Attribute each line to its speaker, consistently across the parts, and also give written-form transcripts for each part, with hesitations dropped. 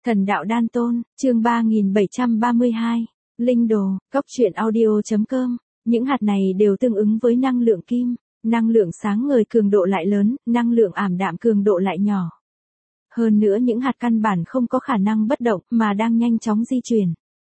Speaker 1: Thần đạo đan tôn, chương 3732, Linh đồ, cóc truyện audio.com, những hạt này đều tương ứng với năng lượng kim, năng lượng sáng ngời cường độ lại lớn, năng lượng ảm đạm cường độ lại nhỏ. Hơn nữa những hạt căn bản không có khả năng bất động mà đang nhanh chóng di chuyển.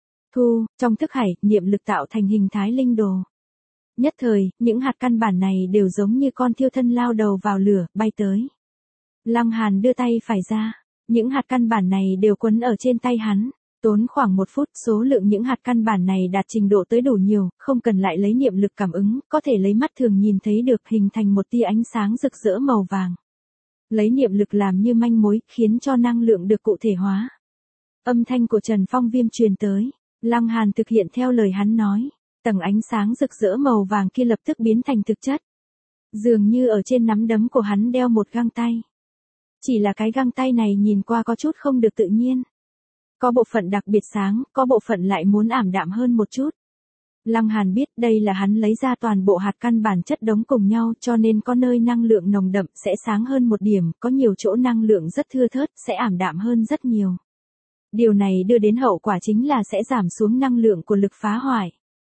Speaker 1: Trong thức hải, niệm lực tạo thành hình thái linh đồ. Nhất thời, những hạt căn bản này đều giống như con thiêu thân lao đầu vào lửa, bay tới. Lăng Hàn đưa tay phải ra. Những hạt căn bản này đều quấn ở trên tay hắn. Tốn khoảng 1 phút, số lượng những hạt căn bản này đạt trình độ tới đủ nhiều, không cần lại lấy niệm lực cảm ứng, có thể lấy mắt thường nhìn thấy được hình thành một tia ánh sáng rực rỡ màu vàng. Lấy niệm lực làm như manh mối, khiến cho năng lượng được cụ thể hóa. Âm thanh của Trần Phong Viêm truyền tới. Lăng Hàn thực hiện theo lời hắn nói. Tầng ánh sáng rực rỡ màu vàng kia lập tức biến thành thực chất. Dường như ở trên nắm đấm của hắn đeo một găng tay. Chỉ là cái găng tay này nhìn qua có chút không được tự nhiên. Có bộ phận đặc biệt sáng, có bộ phận lại muốn ảm đạm hơn một chút. Lăng Hàn biết đây là hắn lấy ra toàn bộ hạt căn bản chất đống cùng nhau, cho nên có nơi năng lượng nồng đậm sẽ sáng hơn một điểm, có nhiều chỗ năng lượng rất thưa thớt sẽ ảm đạm hơn rất nhiều. Điều này đưa đến hậu quả chính là sẽ giảm xuống năng lượng của lực phá hoại.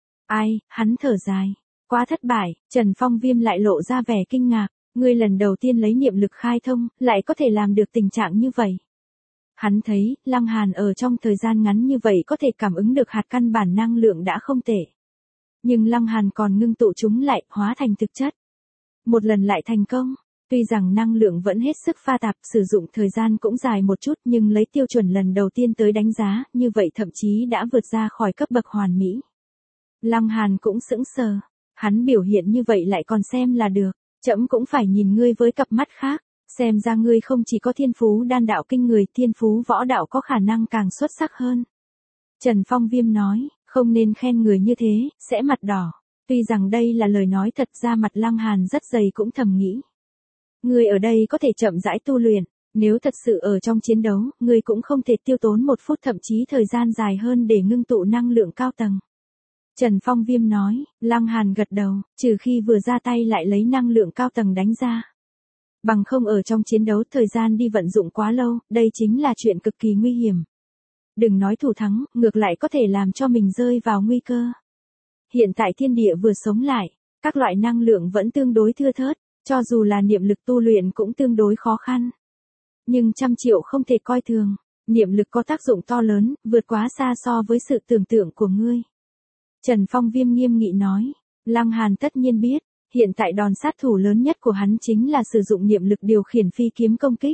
Speaker 1: Hắn thở dài. Quá thất bại, Trần Phong Viêm lại lộ ra vẻ kinh ngạc. Ngươi lần đầu tiên lấy niệm lực khai thông, lại có thể làm được tình trạng như vậy. Hắn thấy, Lăng Hàn ở trong thời gian ngắn như vậy có thể cảm ứng được hạt căn bản năng lượng đã không tệ. Nhưng Lăng Hàn còn ngưng tụ chúng lại, hóa thành thực chất. Một lần lại thành công. Tuy rằng năng lượng vẫn hết sức pha tạp, sử dụng thời gian cũng dài một chút, nhưng lấy tiêu chuẩn lần đầu tiên tới đánh giá, như vậy thậm chí đã vượt ra khỏi cấp bậc hoàn mỹ. Lăng Hàn cũng sững sờ. Hắn biểu hiện như vậy lại còn xem là được. Trẫm cũng phải nhìn ngươi với cặp mắt khác, xem ra ngươi không chỉ có thiên phú đan đạo kinh người, thiên phú võ đạo có khả năng càng xuất sắc hơn. Trần Phong Viêm nói, không nên khen người như thế, sẽ mặt đỏ. Tuy rằng đây là lời nói thật, ra mặt Lăng Hàn rất dày cũng thầm nghĩ. Ngươi ở đây có thể chậm rãi tu luyện, nếu thật sự ở trong chiến đấu, ngươi cũng không thể tiêu tốn 1 phút thậm chí thời gian dài hơn để ngưng tụ năng lượng cao tầng. Trần Phong Viêm nói, Lăng Hàn gật đầu, trừ khi vừa ra tay lại lấy năng lượng cao tầng đánh ra. Bằng không ở trong chiến đấu thời gian đi vận dụng quá lâu, đây chính là chuyện cực kỳ nguy hiểm. Đừng nói thủ thắng, ngược lại có thể làm cho mình rơi vào nguy cơ. Hiện tại thiên địa vừa sống lại, các loại năng lượng vẫn tương đối thưa thớt, cho dù là niệm lực tu luyện cũng tương đối khó khăn. Nhưng 100 triệu không thể coi thường, niệm lực có tác dụng to lớn, vượt quá xa so với sự tưởng tượng của ngươi. Trần Phong Viêm nghiêm nghị nói, Lăng Hàn tất nhiên biết, hiện tại đòn sát thủ lớn nhất của hắn chính là sử dụng niệm lực điều khiển phi kiếm công kích.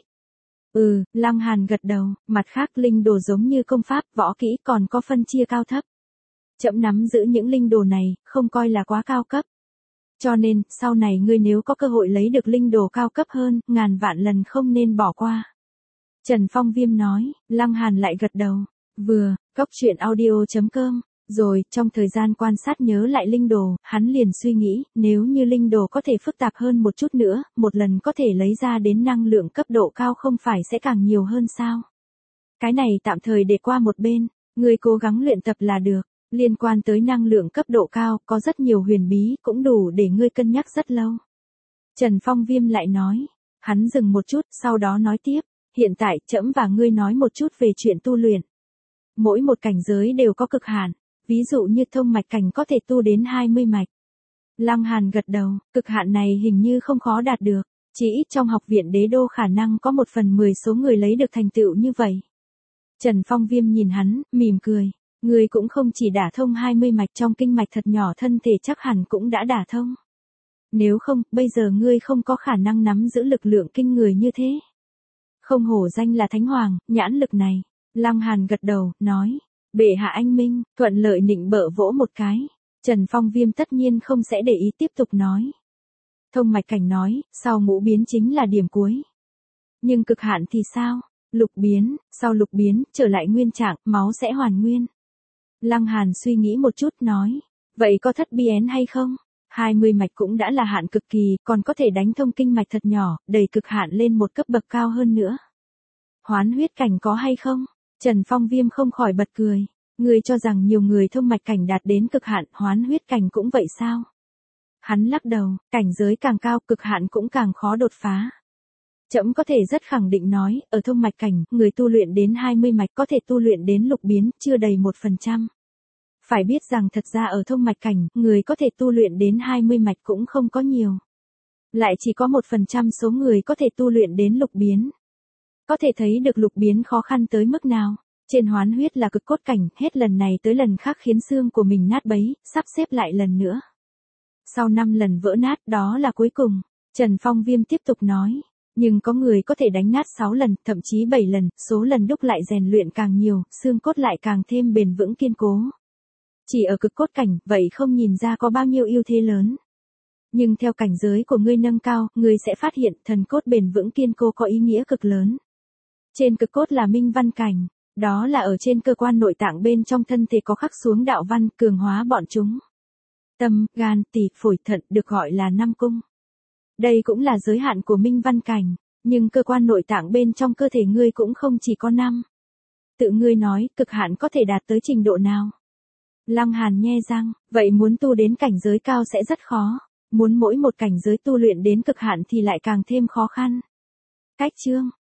Speaker 1: Lăng Hàn gật đầu, mặt khác linh đồ giống như công pháp, võ kỹ còn có phân chia cao thấp. Trẫm nắm giữ những linh đồ này, không coi là quá cao cấp. Cho nên, sau này ngươi nếu có cơ hội lấy được linh đồ cao cấp hơn, ngàn vạn lần không nên bỏ qua. Trần Phong Viêm nói, Lăng Hàn lại gật đầu, cóc truyện audio.com. Rồi, trong thời gian quan sát nhớ lại linh đồ, hắn liền suy nghĩ, nếu như linh đồ có thể phức tạp hơn một chút nữa, một lần có thể lấy ra đến năng lượng cấp độ cao không phải sẽ càng nhiều hơn sao? Cái này tạm thời để qua một bên, ngươi cố gắng luyện tập là được. Liên quan tới năng lượng cấp độ cao, có rất nhiều huyền bí, cũng đủ để ngươi cân nhắc rất lâu. Trần Phong Viêm lại nói, hắn dừng một chút, sau đó nói tiếp, hiện tại, trẫm và ngươi nói một chút về chuyện tu luyện. Mỗi một cảnh giới đều có cực hạn. Ví dụ như thông mạch cảnh có thể tu đến 20 mạch. Lăng Hàn gật đầu, cực hạn này hình như không khó đạt được, chỉ ít trong học viện đế đô khả năng có 1/10 số người lấy được thành tựu như vậy. Trần Phong Viêm nhìn hắn, mỉm cười, ngươi cũng không chỉ đả thông 20 mạch trong kinh mạch thật nhỏ, thân thể chắc hẳn cũng đã đả thông. Nếu không, bây giờ ngươi không có khả năng nắm giữ lực lượng kinh người như thế. Không hổ danh là Thánh Hoàng, nhãn lực này. Lăng Hàn gật đầu, nói. Bệ hạ anh minh, thuận lợi nịnh bợ vỗ một cái. Trần Phong Viêm tất nhiên không sẽ để ý, tiếp tục nói. Thông mạch cảnh nói, sau ngũ biến chính là điểm cuối. Nhưng cực hạn thì sao? Lục biến, sau lục biến, trở lại nguyên trạng, máu sẽ hoàn nguyên. Lăng Hàn suy nghĩ một chút nói. Vậy có thất biến hay không? 20 mạch cũng đã là hạn cực kỳ, còn có thể đánh thông kinh mạch thật nhỏ, đẩy cực hạn lên một cấp bậc cao hơn nữa. Hoán huyết cảnh có hay không? Trần Phong Viêm không khỏi bật cười. Ngươi cho rằng nhiều người thông mạch cảnh đạt đến cực hạn, hoán huyết cảnh cũng vậy sao? Hắn lắc đầu, cảnh giới càng cao, cực hạn cũng càng khó đột phá. Trẫm có thể rất khẳng định nói, ở thông mạch cảnh, người tu luyện đến 20 mạch có thể tu luyện đến lục biến, chưa đầy 1%. Phải biết rằng thật ra ở thông mạch cảnh, người có thể tu luyện đến 20 mạch cũng không có nhiều. Lại chỉ có 1% số người có thể tu luyện đến lục biến. Có thể thấy được lục biến khó khăn tới mức nào. Trên hoán huyết là cực cốt cảnh, hết lần này tới lần khác khiến xương của mình nát bấy, sắp xếp lại lần nữa. Sau 5 lần vỡ nát, đó là cuối cùng. Trần Phong Viêm tiếp tục nói. Nhưng có người có thể đánh nát 6 lần, thậm chí 7 lần, số lần đúc lại rèn luyện càng nhiều, xương cốt lại càng thêm bền vững kiên cố. Chỉ ở cực cốt cảnh, vậy không nhìn ra có bao nhiêu ưu thế lớn. Nhưng theo cảnh giới của ngươi nâng cao, ngươi sẽ phát hiện thần cốt bền vững kiên cố có ý nghĩa cực lớn. Trên cực cốt là minh văn cảnh, đó là ở trên cơ quan nội tạng bên trong thân thể có khắc xuống đạo văn, cường hóa bọn chúng. Tâm, gan, tỳ, phổi, thận được gọi là 5 cung. Đây cũng là giới hạn của minh văn cảnh, nhưng cơ quan nội tạng bên trong cơ thể ngươi cũng không chỉ có 5. Tự ngươi nói, cực hạn có thể đạt tới trình độ nào? Lăng Hàn nhe răng, vậy muốn tu đến cảnh giới cao sẽ rất khó, muốn mỗi một cảnh giới tu luyện đến cực hạn thì lại càng thêm khó khăn. Cách chương